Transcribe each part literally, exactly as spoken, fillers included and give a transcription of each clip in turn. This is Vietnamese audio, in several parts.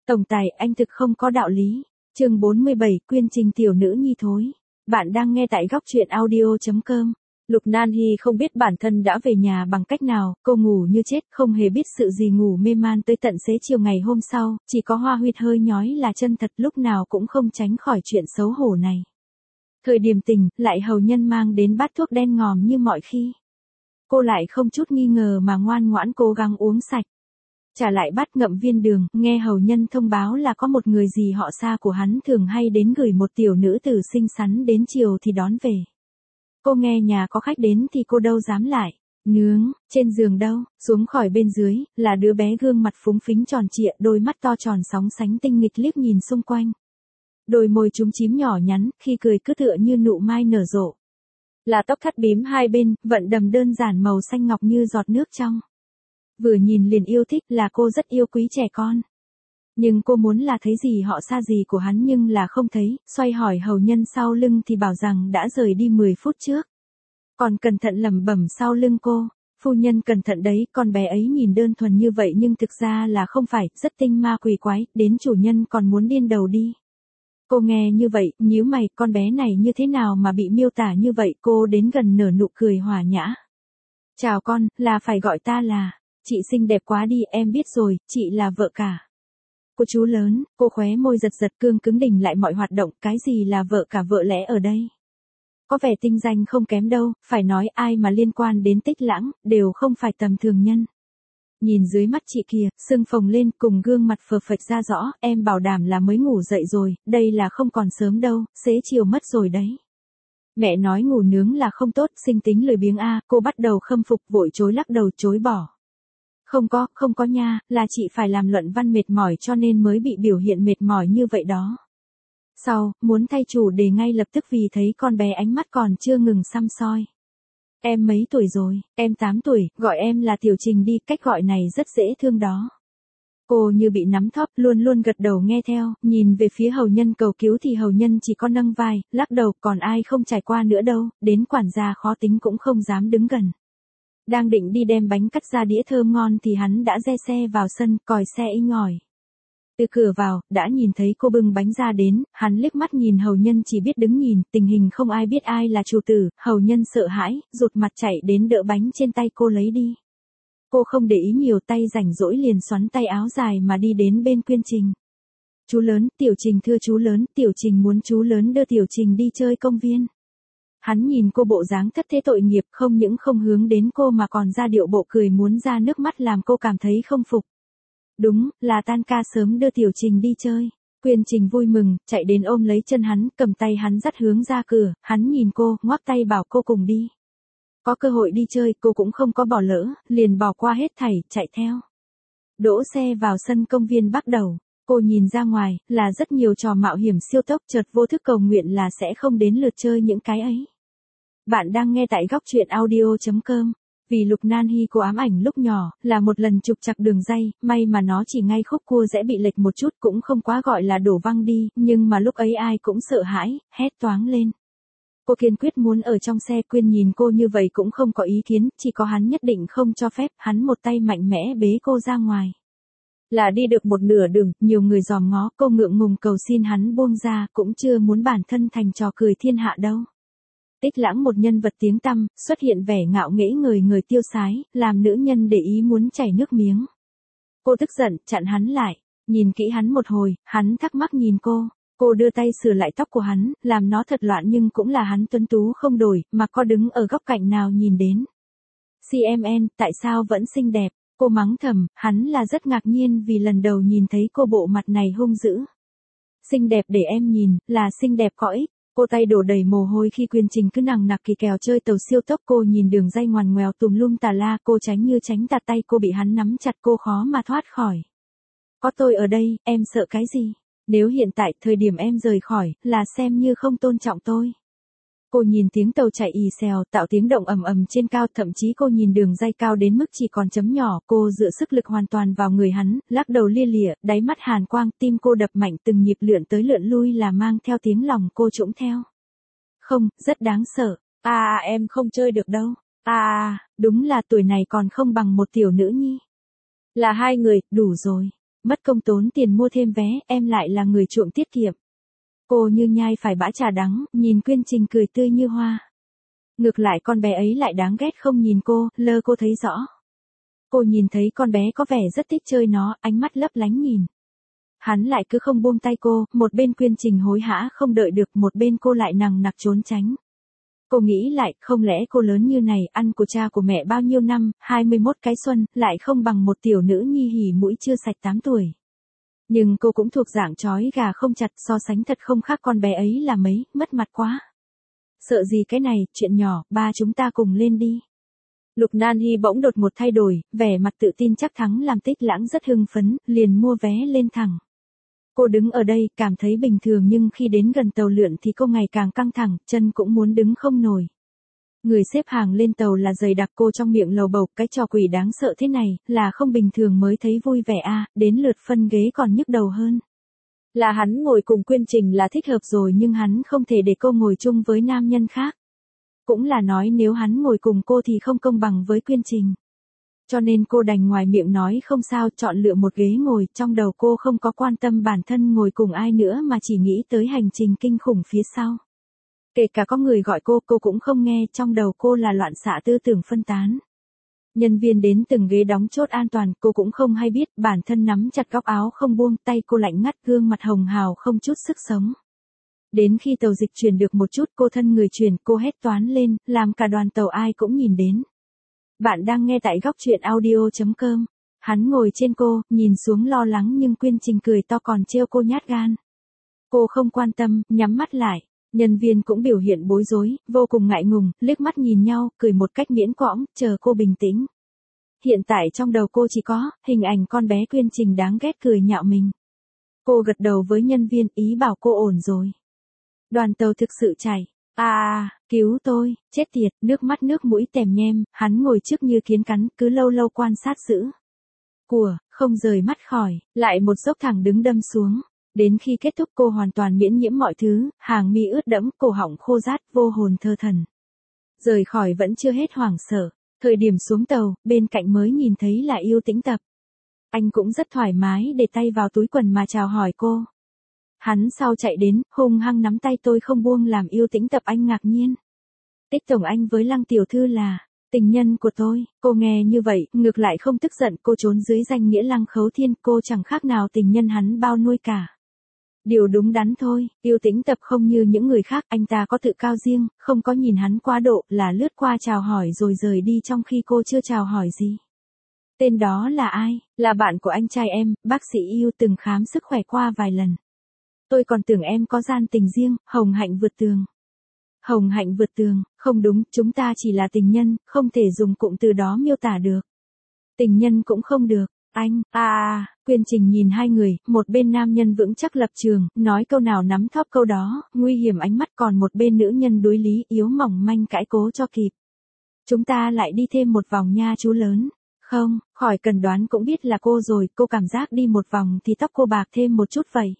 Tổng tài, anh thực không có đạo lý. Chương bốn mươi bảy, Quyên Trình tiểu nữ nhi thối. Bạn đang nghe tại góc truyện audio chấm com. Lục Nan Hi không biết bản thân đã về nhà bằng cách nào, cô ngủ như chết, không hề biết sự gì ngủ mê man tới tận xế chiều ngày hôm sau, chỉ có Hoa Huyết hơi nhói là chân thật, lúc nào cũng không tránh khỏi chuyện xấu hổ này. Thời điểm tỉnh, lại hầu nhân mang đến bát thuốc đen ngòm như mọi khi. Cô lại không chút nghi ngờ mà ngoan ngoãn cố gắng uống sạch. Trả lại bát ngậm viên đường, nghe hầu nhân thông báo là có một người gì họ xa của hắn thường hay đến gửi một tiểu nữ tử xinh xắn đến chiều thì đón về. Cô nghe nhà có khách đến thì cô đâu dám lại nướng, trên giường đâu, xuống khỏi bên dưới, là đứa bé gương mặt phúng phính tròn trịa, đôi mắt to tròn sóng sánh tinh nghịch liếc nhìn xung quanh. Đôi môi chúm chím nhỏ nhắn, khi cười cứ tựa như nụ mai nở rộ. Là tóc thắt bím hai bên, vận đầm đơn giản màu xanh ngọc như giọt nước trong. Vừa nhìn liền yêu thích, là cô rất yêu quý trẻ con. Nhưng cô muốn là thấy gì họ xa gì của hắn nhưng là không thấy, xoay hỏi hầu nhân sau lưng thì bảo rằng đã rời đi mười phút trước. Còn cẩn thận lẩm bẩm sau lưng cô, phu nhân cẩn thận đấy, con bé ấy nhìn đơn thuần như vậy nhưng thực ra là không phải, rất tinh ma quỷ quái, đến chủ nhân còn muốn điên đầu đi. Cô nghe như vậy, nhíu mày, con bé này như thế nào mà bị miêu tả như vậy, cô đến gần nở nụ cười hòa nhã. Chào con, là phải gọi ta là, chị xinh đẹp quá đi, em biết rồi, chị là vợ cả. Cô chú lớn, cô khóe môi giật giật cương cứng đình lại mọi hoạt động, cái gì là vợ cả vợ lẽ ở đây? Có vẻ tinh danh không kém đâu, phải nói ai mà liên quan đến Tích Lãng, đều không phải tầm thường nhân. Nhìn dưới mắt chị kìa, sưng phồng lên cùng gương mặt phờ phạch ra rõ, em bảo đảm là mới ngủ dậy rồi, đây là không còn sớm đâu, xế chiều mất rồi đấy. Mẹ nói ngủ nướng là không tốt, sinh tính lười biếng a, cô bắt đầu khâm phục vội chối lắc đầu chối bỏ. Không có, không có nha, là chị phải làm luận văn mệt mỏi cho nên mới bị biểu hiện mệt mỏi như vậy đó. Sau, muốn thay chủ đề ngay lập tức vì thấy con bé ánh mắt còn chưa ngừng săm soi. Em mấy tuổi rồi, em tám tuổi, gọi em là Tiểu Trình đi, cách gọi này rất dễ thương đó. Cô như bị nắm thóp, luôn luôn gật đầu nghe theo, nhìn về phía hầu nhân cầu cứu thì hầu nhân chỉ có nâng vai, lắc đầu, còn ai không trải qua nữa đâu, đến quản gia khó tính cũng không dám đứng gần. Đang định đi đem bánh cắt ra đĩa thơm ngon thì hắn đã re xe vào sân, còi xe inh ỏi. Từ cửa vào, đã nhìn thấy cô bưng bánh ra đến, hắn liếc mắt nhìn hầu nhân chỉ biết đứng nhìn, tình hình không ai biết ai là chủ tử, hầu nhân sợ hãi, rụt mặt chạy đến đỡ bánh trên tay cô lấy đi. Cô không để ý nhiều, tay rảnh rỗi liền xoắn tay áo dài mà đi đến bên Quyên Trình. Chú lớn, Tiểu Trình thưa chú lớn, Tiểu Trình muốn chú lớn đưa Tiểu Trình đi chơi công viên. Hắn nhìn cô bộ dáng thất thế tội nghiệp, không những không hướng đến cô mà còn ra điệu bộ cười muốn ra nước mắt làm cô cảm thấy không phục. Đúng, là tan ca sớm đưa Tiểu Trình đi chơi. Quyên Trình vui mừng, chạy đến ôm lấy chân hắn, cầm tay hắn dắt hướng ra cửa, hắn nhìn cô, ngoắc tay bảo cô cùng đi. Có cơ hội đi chơi, cô cũng không có bỏ lỡ, liền bỏ qua hết thảy, chạy theo. Đỗ xe vào sân công viên bắt đầu. Cô nhìn ra ngoài, là rất nhiều trò mạo hiểm siêu tốc, chợt vô thức cầu nguyện là sẽ không đến lượt chơi những cái ấy. Bạn đang nghe tại góc truyện audio chấm com. Vì Lục Nan Hi cô ám ảnh lúc nhỏ, là một lần trục trặc đường ray, may mà nó chỉ ngay khúc cua rẽ bị lệch một chút cũng không quá gọi là đổ văng đi, nhưng mà lúc ấy ai cũng sợ hãi, hét toáng lên. Cô kiên quyết muốn ở trong xe, Quyên nhìn cô như vậy cũng không có ý kiến, chỉ có hắn nhất định không cho phép, hắn một tay mạnh mẽ bế cô ra ngoài. Là đi được một nửa đường, nhiều người dòm ngó, cô ngượng ngùng cầu xin hắn buông ra, cũng chưa muốn bản thân thành trò cười thiên hạ đâu. Tích Lãng một nhân vật tiếng tăm, xuất hiện vẻ ngạo nghễ người người tiêu sái, làm nữ nhân để ý muốn chảy nước miếng. Cô tức giận, chặn hắn lại, nhìn kỹ hắn một hồi, hắn thắc mắc nhìn cô, cô đưa tay sửa lại tóc của hắn, làm nó thật loạn nhưng cũng là hắn tuấn tú không đổi, mà có đứng ở góc cạnh nào nhìn đến. xê em en, tại sao vẫn xinh đẹp? Cô mắng thầm, hắn là rất ngạc nhiên vì lần đầu nhìn thấy cô bộ mặt này hung dữ. Xinh đẹp để em nhìn, là xinh đẹp có ích. Cô tay đổ đầy mồ hôi khi Quyên Trình cứ nằng nặc kỳ kèo chơi tàu siêu tốc, cô nhìn đường ray ngoằn ngoèo tùm lum tà la, cô tránh như tránh tạt, tay cô bị hắn nắm chặt, cô khó mà thoát khỏi. Có tôi ở đây, em sợ cái gì? Nếu hiện tại thời điểm em rời khỏi, là xem như không tôn trọng tôi. Cô nhìn tiếng tàu chạy ì xèo, tạo tiếng động ầm ầm trên cao, thậm chí cô nhìn đường ray cao đến mức chỉ còn chấm nhỏ, cô dựa sức lực hoàn toàn vào người hắn, lắc đầu lia lịa, đáy mắt hàn quang, tim cô đập mạnh từng nhịp lượn tới lượn lui là mang theo tiếng lòng cô trũng theo. Không, rất đáng sợ. À, em không chơi được đâu. À, đúng là tuổi này còn không bằng một tiểu nữ nhi. Là hai người, đủ rồi. mất công tốn tiền mua thêm vé, em lại là người chuộng tiết kiệm. Cô như nhai phải bã trà đắng, nhìn Quyên Trình cười tươi như hoa. Ngược lại con bé ấy lại đáng ghét không nhìn cô, lơ cô thấy rõ. Cô nhìn thấy con bé có vẻ rất thích chơi nó, ánh mắt lấp lánh nhìn. Hắn lại cứ không buông tay cô, một bên Quyên Trình hối hả không đợi được, một bên cô lại nằng nặc trốn tránh. Cô nghĩ lại, không lẽ cô lớn như này, ăn của cha của mẹ bao nhiêu năm, hai mươi mốt cái xuân, lại không bằng một tiểu nữ nhi hỉ mũi chưa sạch tám tuổi. Nhưng cô cũng thuộc dạng chói gà không chặt, so sánh thật không khác con bé ấy là mấy, mất mặt quá. Sợ gì cái này, chuyện nhỏ, ba chúng ta cùng lên đi. Lục Nan Hy bỗng đột một thay đổi, vẻ mặt tự tin chắc thắng làm Tích Lãng rất hưng phấn, liền mua vé lên thẳng. Cô đứng ở đây, cảm thấy bình thường nhưng khi đến gần tàu lượn thì cô ngày càng căng thẳng, chân cũng muốn đứng không nổi. Người xếp hàng lên tàu là dày đặc, cô trong miệng lầu bầu, cái trò quỷ đáng sợ thế này, là không bình thường mới thấy vui vẻ à, đến lượt phân ghế còn nhức đầu hơn. Là hắn ngồi cùng Quyên Trình là thích hợp rồi nhưng hắn không thể để cô ngồi chung với nam nhân khác. Cũng là nói nếu hắn ngồi cùng cô thì không công bằng với Quyên Trình. Cho nên cô đành ngoài miệng nói không sao, chọn lựa một ghế ngồi, trong đầu cô không có quan tâm bản thân ngồi cùng ai nữa mà chỉ nghĩ tới hành trình kinh khủng phía sau. Kể cả có người gọi cô, cô cũng không nghe, trong đầu cô là loạn xạ tư tưởng phân tán. Nhân viên đến từng ghế đóng chốt an toàn, cô cũng không hay biết, bản thân nắm chặt góc áo không buông, tay cô lạnh ngắt, gương mặt hồng hào không chút sức sống. Đến khi tàu dịch chuyển được một chút, cô thân người chuyển, cô hét toán lên, làm cả đoàn tàu ai cũng nhìn đến. Bạn đang nghe tại góc truyện audio chấm com. Hắn ngồi trên cô, nhìn xuống lo lắng nhưng Quyên Trình cười to còn trêu cô nhát gan. Cô không quan tâm, nhắm mắt lại. Nhân viên cũng biểu hiện bối rối, vô cùng ngại ngùng, liếc mắt nhìn nhau, cười một cách miễn cưỡng, chờ cô bình tĩnh. Hiện tại trong đầu cô chỉ có hình ảnh con bé Quyên Trình đáng ghét cười nhạo mình. Cô gật đầu với nhân viên, ý bảo cô ổn rồi. Đoàn tàu thực sự chảy. À, cứu tôi, chết tiệt, nước mắt nước mũi tèm nhem, hắn ngồi trước như kiến cắn, cứ lâu lâu quan sát giữ. Của, không rời mắt khỏi, lại một dốc thẳng đứng đâm xuống. Đến khi kết thúc cô hoàn toàn miễn nhiễm mọi thứ, hàng mi ướt đẫm, cổ họng khô rát, vô hồn thơ thần. Rời khỏi vẫn chưa hết hoảng sợ, thời điểm xuống tàu, bên cạnh mới nhìn thấy là Yêu Tĩnh Tập. Anh cũng rất thoải mái để tay vào túi quần mà chào hỏi cô. Hắn sau chạy đến, hung hăng nắm tay tôi không buông làm Yêu Tĩnh Tập anh ngạc nhiên. Tích tổng anh với Lăng tiểu thư là tình nhân của tôi. Cô nghe như vậy, ngược lại không tức giận, cô trốn dưới danh nghĩa Lăng Khấu Thiên, cô chẳng khác nào tình nhân hắn bao nuôi cả. Điều đúng đắn thôi, Yêu Tĩnh Tập không như những người khác, anh ta có tự cao riêng, không có nhìn hắn quá độ, là lướt qua chào hỏi rồi rời đi trong khi cô chưa chào hỏi gì. Tên đó là ai? Là bạn của anh trai em, bác sĩ Yêu từng khám sức khỏe qua vài lần. Tôi còn tưởng em có gian tình riêng, hồng hạnh vượt tường. Hồng hạnh vượt tường, không đúng, chúng ta chỉ là tình nhân, không thể dùng cụm từ đó miêu tả được. Tình nhân cũng không được. Anh, à à, Quyên Trình nhìn hai người, một bên nam nhân vững chắc lập trường, nói câu nào nắm thóp câu đó, nguy hiểm ánh mắt, còn một bên nữ nhân đối lý, yếu mỏng manh cãi cố cho kịp. Chúng ta lại đi thêm một vòng nha chú lớn. Không, khỏi cần đoán cũng biết là cô rồi, cô cảm giác đi một vòng thì tóc cô bạc thêm một chút vậy.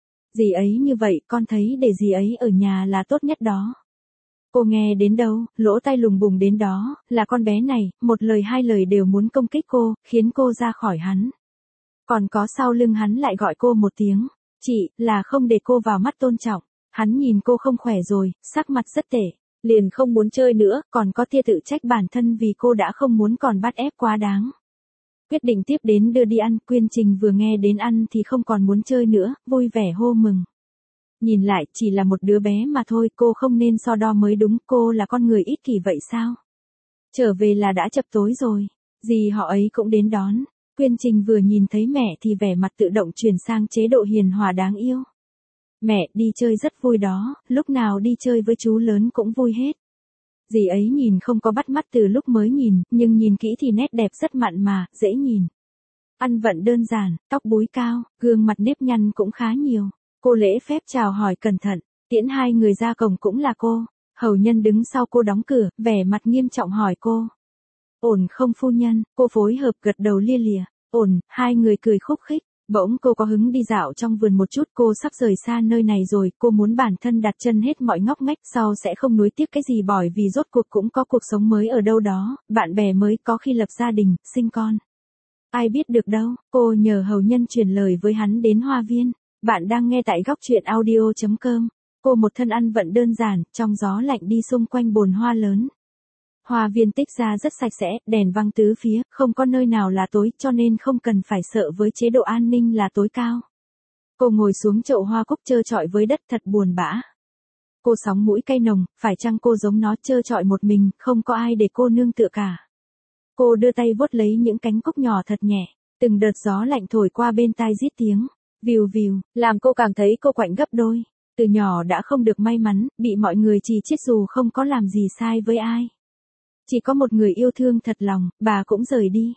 Dì ấy như vậy, con thấy để dì ấy ở nhà là tốt nhất đó. Cô nghe đến đâu, lỗ tai lùng bùng đến đó, là con bé này, một lời hai lời đều muốn công kích cô, khiến cô ra khỏi hắn. Còn có sau lưng hắn lại gọi cô một tiếng, chị, là không để cô vào mắt tôn trọng. Hắn nhìn cô không khỏe rồi, sắc mặt rất tệ, liền không muốn chơi nữa, còn có tia tự trách bản thân vì cô đã không muốn còn bắt ép quá đáng. Quyết định tiếp đến đưa đi ăn, Quyên Trình vừa nghe đến ăn thì không còn muốn chơi nữa, vui vẻ hô mừng. Nhìn lại, chỉ là một đứa bé mà thôi, cô không nên so đo mới đúng, cô là con người ích kỷ vậy sao? Trở về là đã chập tối rồi, dì họ ấy cũng đến đón. Quyên Trình vừa nhìn thấy mẹ thì vẻ mặt tự động chuyển sang chế độ hiền hòa đáng yêu. Mẹ, đi chơi rất vui đó, lúc nào đi chơi với chú lớn cũng vui hết. Dì ấy nhìn không có bắt mắt từ lúc mới nhìn, nhưng nhìn kỹ thì nét đẹp rất mặn mà, dễ nhìn. Ăn vận đơn giản, tóc búi cao, gương mặt nếp nhăn cũng khá nhiều. Cô lễ phép chào hỏi cẩn thận, tiễn hai người ra cổng cũng là cô. Hầu nhân đứng sau cô đóng cửa, vẻ mặt nghiêm trọng hỏi cô. Ổn không phu nhân, cô phối hợp gật đầu lia lịa. Ổn, hai người cười khúc khích. Bỗng cô có hứng đi dạo trong vườn một chút, cô sắp rời xa nơi này rồi, cô muốn bản thân đặt chân hết mọi ngóc ngách, sau sẽ không nuối tiếc cái gì bởi vì rốt cuộc cũng có cuộc sống mới ở đâu đó, bạn bè mới, có khi lập gia đình, sinh con. Ai biết được đâu, cô nhờ hầu nhân truyền lời với hắn đến hoa viên. Bạn đang nghe tại góc truyện audio.com. Cô một thân ăn vận đơn giản, trong gió lạnh đi xung quanh bồn hoa lớn. Hoa viên Tích Gia rất sạch sẽ, đèn văng tứ phía, không có nơi nào là tối, cho nên không cần phải sợ với chế độ an ninh là tối cao. Cô ngồi xuống chậu hoa cúc trơ trọi với đất thật buồn bã. Cô sóng mũi cay nồng, phải chăng cô giống nó trơ trọi một mình, không có ai để cô nương tựa cả. Cô đưa tay vuốt lấy những cánh cúc nhỏ thật nhẹ, từng đợt gió lạnh thổi qua bên tai rít tiếng, vìu vìu, làm cô cảm thấy cô quạnh gấp đôi. Từ nhỏ đã không được may mắn, bị mọi người chỉ trích dù không có làm gì sai với ai. Chỉ có một người yêu thương thật lòng, bà cũng rời đi.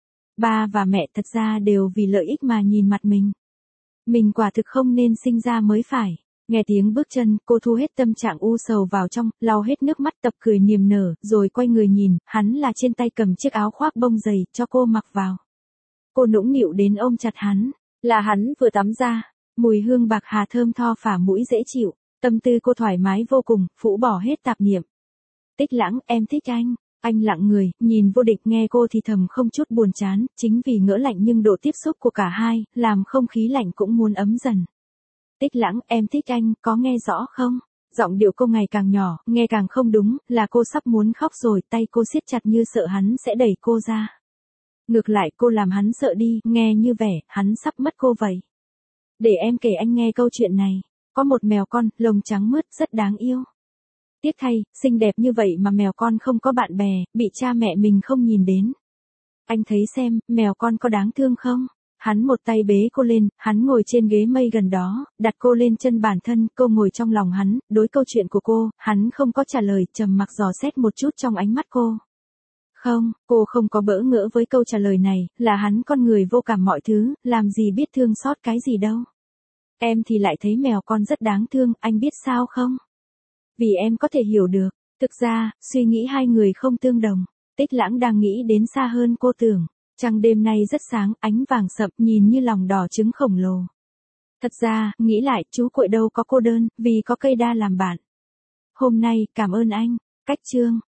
Ba và mẹ thật ra đều vì lợi ích mà nhìn mặt mình. Mình quả thực không nên sinh ra mới phải. Nghe tiếng bước chân, cô thu hết tâm trạng u sầu vào trong, lau hết nước mắt tập cười niềm nở, rồi quay người nhìn, hắn là trên tay cầm chiếc áo khoác bông dày, cho cô mặc vào. Cô nũng nịu đến ôm chặt hắn, là hắn vừa tắm ra, mùi hương bạc hà thơm tho phả mũi dễ chịu, tâm tư cô thoải mái vô cùng, phũ bỏ hết tạp niệm. Tích Lãng, em thích anh. Anh lặng người, nhìn vô địch nghe cô thì thầm không chút buồn chán, chính vì ngỡ lạnh nhưng độ tiếp xúc của cả hai, làm không khí lạnh cũng muốn ấm dần. Tích Lãng, em thích anh, có nghe rõ không? Giọng điệu cô ngày càng nhỏ, nghe càng không đúng, là cô sắp muốn khóc rồi, tay cô siết chặt như sợ hắn sẽ đẩy cô ra. Ngược lại cô làm hắn sợ đi, nghe như vẻ, hắn sắp mất cô vậy. Để em kể anh nghe câu chuyện này, có một mèo con, lông trắng mướt, rất đáng yêu. Tiếc thay, xinh đẹp như vậy mà mèo con không có bạn bè, bị cha mẹ mình không nhìn đến. Anh thấy xem, mèo con có đáng thương không? Hắn một tay bế cô lên, hắn ngồi trên ghế mây gần đó, đặt cô lên chân bản thân, cô ngồi trong lòng hắn, đối câu chuyện của cô, hắn không có trả lời, trầm mặc dò xét một chút trong ánh mắt cô. Không, cô không có bỡ ngỡ với câu trả lời này, là hắn con người vô cảm mọi thứ, làm gì biết thương xót cái gì đâu. Em thì lại thấy mèo con rất đáng thương, anh biết sao không? Vì em có thể hiểu được, thực ra, suy nghĩ hai người không tương đồng. Tích Lãng đang nghĩ đến xa hơn cô tưởng. Trăng đêm nay rất sáng, ánh vàng sậm, nhìn như lòng đỏ trứng khổng lồ. Thật ra, nghĩ lại, chú Cuội đâu có cô đơn, vì có cây đa làm bạn. Hôm nay, cảm ơn anh. Cách chương.